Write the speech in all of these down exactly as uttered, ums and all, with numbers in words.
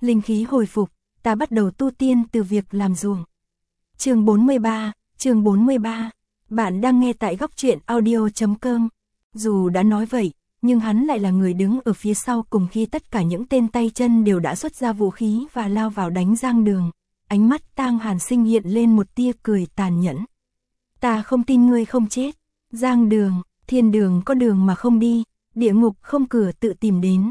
linh khí hồi phục, ta bắt đầu tu tiên từ việc làm ruộng. Chương bốn mươi ba, chương bốn mươi ba. Bạn đang nghe tại góc truyện audio chấm com. Dù đã nói vậy, nhưng hắn lại là người đứng ở phía sau cùng khi tất cả những tên tay chân đều đã xuất ra vũ khí và lao vào đánh Giang Đường. Ánh mắt Tang Hàn Sinh hiện lên một tia cười tàn nhẫn. Ta không tin ngươi không chết. Giang Đường, thiên đường có đường mà không đi, địa ngục không cửa tự tìm đến.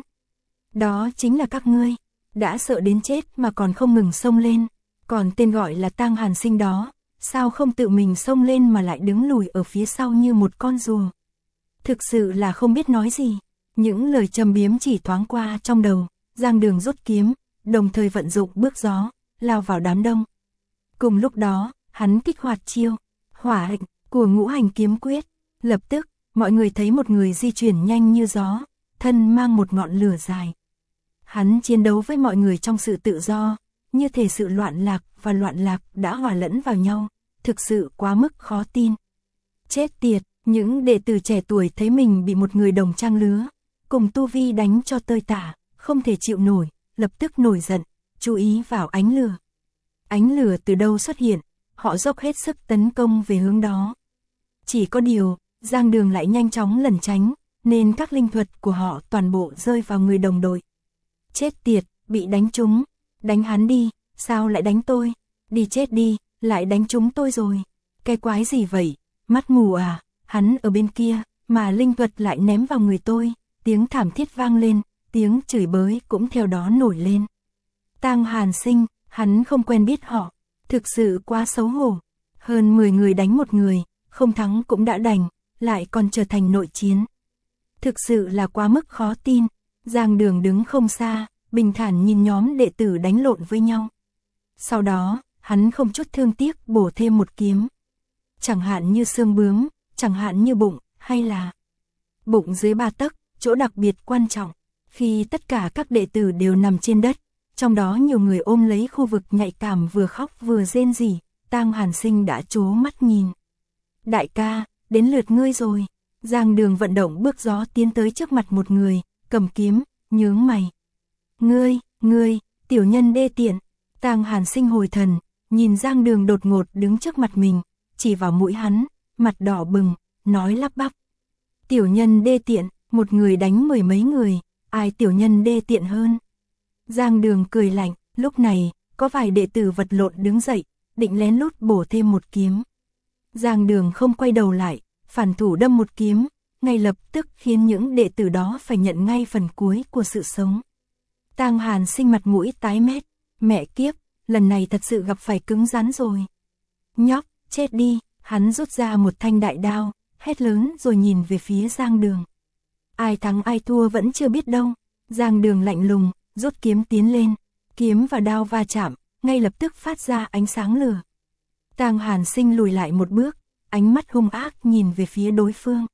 Đó chính là các ngươi, đã sợ đến chết mà còn không ngừng xông lên. Còn tên gọi là Tang Hàn Sinh đó, sao không tự mình xông lên mà lại đứng lùi ở phía sau như một con rùa. Thực sự là không biết nói gì. Những lời châm biếm chỉ thoáng qua trong đầu, Giang Đường rút kiếm, đồng thời vận dụng bước gió, lao vào đám đông. Cùng lúc đó, hắn kích hoạt chiêu hỏa hạnh của Ngũ Hành Kiếm Quyết. Lập tức, mọi người thấy một người di chuyển nhanh như gió, thân mang một ngọn lửa dài. Hắn chiến đấu với mọi người trong sự tự do, như thể sự loạn lạc và loạn lạc đã hòa lẫn vào nhau, thực sự quá mức khó tin. Chết tiệt, những đệ tử trẻ tuổi thấy mình bị một người đồng trang lứa, cùng tu vi đánh cho tơi tả, không thể chịu nổi, lập tức nổi giận, chú ý vào ánh lửa. Ánh lửa từ đâu xuất hiện, họ dốc hết sức tấn công về hướng đó. Chỉ có điều, Giang Đường lại nhanh chóng lẩn tránh, nên các linh thuật của họ toàn bộ rơi vào người đồng đội. Chết tiệt, bị đánh trúng, đánh hắn đi, sao lại đánh tôi, đi chết đi, lại đánh trúng tôi rồi, cái quái gì vậy, mắt mù à, hắn ở bên kia, mà linh thuật lại ném vào người tôi, tiếng thảm thiết vang lên, tiếng chửi bới cũng theo đó nổi lên. Tang Hàn Sinh, hắn không quen biết họ, thực sự quá xấu hổ, hơn mười người đánh một người, không thắng cũng đã đành, lại còn trở thành nội chiến. Thực sự là quá mức khó tin. Giang Đường đứng không xa, bình thản nhìn nhóm đệ tử đánh lộn với nhau. Sau đó, hắn không chút thương tiếc bổ thêm một kiếm. Chẳng hạn như xương bướm, chẳng hạn như bụng, hay là bụng dưới ba tấc, chỗ đặc biệt quan trọng. Khi tất cả các đệ tử đều nằm trên đất, trong đó nhiều người ôm lấy khu vực nhạy cảm vừa khóc vừa rên rỉ, Tang Hàn Sinh đã trố mắt nhìn. Đại ca, đến lượt ngươi rồi. Giang Đường vận động bước gió tiến tới trước mặt một người, cầm kiếm, nhướng mày. Ngươi, ngươi, tiểu nhân đê tiện. Tang Hàn Sinh hồi thần, nhìn Giang Đường đột ngột đứng trước mặt mình, chỉ vào mũi hắn, mặt đỏ bừng, nói lắp bắp. Tiểu nhân đê tiện, một người đánh mười mấy người, ai tiểu nhân đê tiện hơn. Giang Đường cười lạnh, lúc này, có vài đệ tử vật lộn đứng dậy, định lén lút bổ thêm một kiếm. Giang Đường không quay đầu lại, phản thủ đâm một kiếm, ngay lập tức khiến những đệ tử đó phải nhận ngay phần cuối của sự sống. Tang Hàn Sinh mặt mũi tái mét, mẹ kiếp, lần này thật sự gặp phải cứng rắn rồi. Nhóc, chết đi, hắn rút ra một thanh đại đao, hét lớn rồi nhìn về phía Giang Đường. Ai thắng ai thua vẫn chưa biết đâu. Giang Đường lạnh lùng, rút kiếm tiến lên, kiếm và đao va chạm, ngay lập tức phát ra ánh sáng lửa. Tang Hàn Sinh lùi lại một bước, ánh mắt hung ác nhìn về phía đối phương.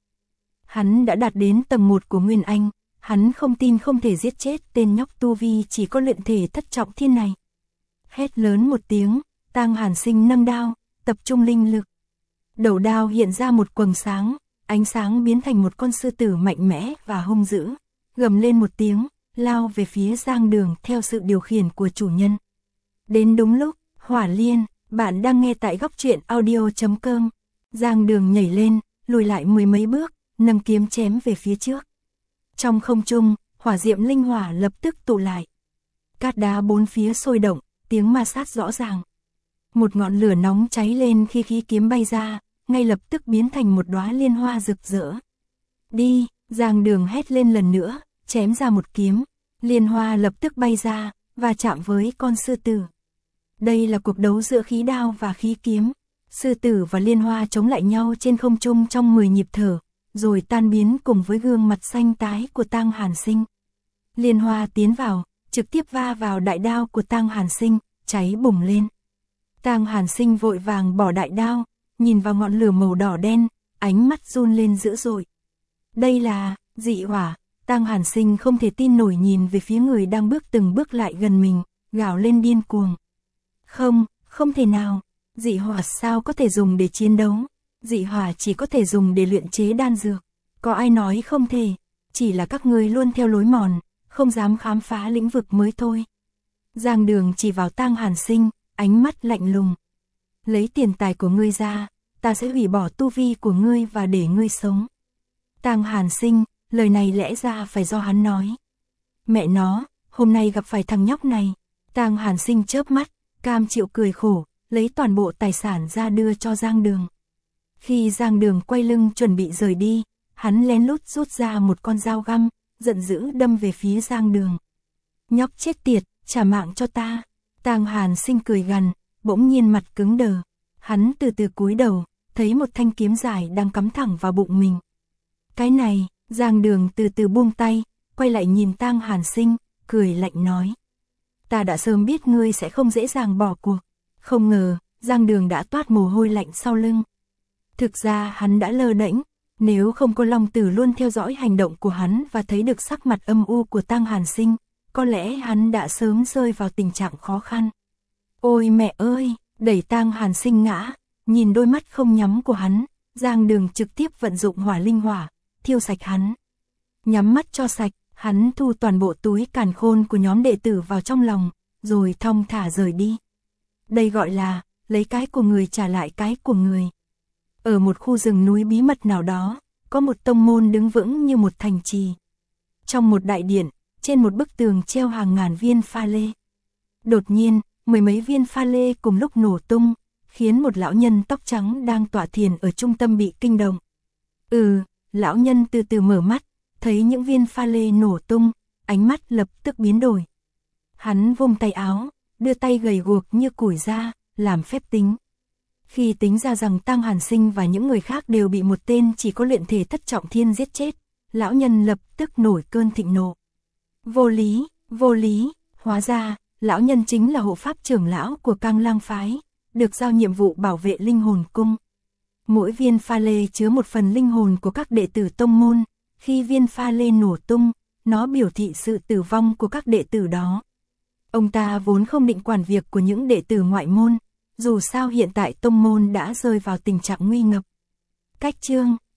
Hắn đã đạt đến tầng một của Nguyên Anh, hắn không tin không thể giết chết tên nhóc tu vi chỉ có luyện thể thất trọng thiên này. Hét lớn một tiếng, Tang Hàn Sinh nâng đao, tập trung linh lực. Đầu đao hiện ra một quầng sáng, ánh sáng biến thành một con sư tử mạnh mẽ và hung dữ, gầm lên một tiếng, lao về phía Giang Đường theo sự điều khiển của chủ nhân. Đến đúng lúc, Hỏa Liên, bạn đang nghe tại góc truyện audio chấm com. Giang Đường nhảy lên, lùi lại mười mấy bước, nâng kiếm chém về phía trước. Trong không trung, hỏa diệm linh hỏa lập tức tụ lại. Cát đá bốn phía sôi động, tiếng ma sát rõ ràng. Một ngọn lửa nóng cháy lên khi khí kiếm bay ra, ngay lập tức biến thành một đóa liên hoa rực rỡ. Đi, Giang Đường hét lên lần nữa, chém ra một kiếm, liên hoa lập tức bay ra, và chạm với con sư tử. Đây là cuộc đấu giữa khí đao và khí kiếm. Sư tử và liên hoa chống lại nhau trên không trung trong mười nhịp thở, rồi tan biến cùng với gương mặt xanh tái của Tang Hàn Sinh. Liên hoa tiến vào, trực tiếp va vào đại đao của Tang Hàn Sinh, cháy bùng lên. Tang Hàn Sinh vội vàng bỏ đại đao, nhìn vào ngọn lửa màu đỏ đen, ánh mắt run lên dữ dội. Đây là dị hỏa. Tang Hàn Sinh không thể tin nổi nhìn về phía người đang bước từng bước lại gần mình, gào lên điên cuồng. Không, không thể nào. Dị hỏa sao có thể dùng để chiến đấu? Dị hỏa chỉ có thể dùng để luyện chế đan dược. Có ai nói không thể? Chỉ là các ngươi luôn theo lối mòn, không dám khám phá lĩnh vực mới thôi. Giang Đường chỉ vào Tang Hàn Sinh, ánh mắt lạnh lùng. Lấy tiền tài của ngươi ra, ta sẽ hủy bỏ tu vi của ngươi và để ngươi sống. Tang Hàn Sinh, lời này lẽ ra phải do hắn nói. Mẹ nó, hôm nay gặp phải thằng nhóc này. Tang Hàn Sinh chớp mắt, cam chịu cười khổ, lấy toàn bộ tài sản ra đưa cho Giang Đường. Khi Giang Đường quay lưng chuẩn bị rời đi, hắn lén lút rút ra một con dao găm, giận dữ đâm về phía Giang Đường. Nhóc chết tiệt, trả mạng cho ta. Tang Hàn Sinh cười gằn, bỗng nhiên mặt cứng đờ. Hắn từ từ cúi đầu, thấy một thanh kiếm dài đang cắm thẳng vào bụng mình. Cái này, Giang Đường từ từ buông tay, quay lại nhìn Tang Hàn Sinh, cười lạnh nói. Ta đã sớm biết ngươi sẽ không dễ dàng bỏ cuộc. Không ngờ, Giang Đường đã toát mồ hôi lạnh sau lưng. Thực ra hắn đã lơ đễnh, nếu không có Long Tử luôn theo dõi hành động của hắn và thấy được sắc mặt âm u của Tang Hàn Sinh, có lẽ hắn đã sớm rơi vào tình trạng khó khăn. Ôi mẹ ơi, đẩy Tang Hàn Sinh ngã, nhìn đôi mắt không nhắm của hắn, Giang Đường trực tiếp vận dụng hỏa linh hỏa, thiêu sạch hắn. Nhắm mắt cho sạch, hắn thu toàn bộ túi càn khôn của nhóm đệ tử vào trong lòng, rồi thong thả rời đi. Đây gọi là, lấy cái của người trả lại cái của người. Ở một khu rừng núi bí mật nào đó, có một tông môn đứng vững như một thành trì. Trong một đại điện, trên một bức tường treo hàng ngàn viên pha lê. Đột nhiên, mười mấy viên pha lê cùng lúc nổ tung, khiến một lão nhân tóc trắng đang tọa thiền ở trung tâm bị kinh động. Ừ, lão nhân từ từ mở mắt, thấy những viên pha lê nổ tung, ánh mắt lập tức biến đổi. Hắn vung tay áo, đưa tay gầy guộc như củi ra, làm phép tính. Khi tính ra rằng Tang Hàn Sinh và những người khác đều bị một tên chỉ có luyện thể thất trọng thiên giết chết, lão nhân lập tức nổi cơn thịnh nộ. Vô lý, vô lý, hóa ra, lão nhân chính là hộ pháp trưởng lão của Cang Lang phái, được giao nhiệm vụ bảo vệ linh hồn cung. Mỗi viên pha lê chứa một phần linh hồn của các đệ tử tông môn, khi viên pha lê nổ tung, nó biểu thị sự tử vong của các đệ tử đó. Ông ta vốn không định quản việc của những đệ tử ngoại môn, dù sao hiện tại tông môn đã rơi vào tình trạng nguy ngập. Cách chương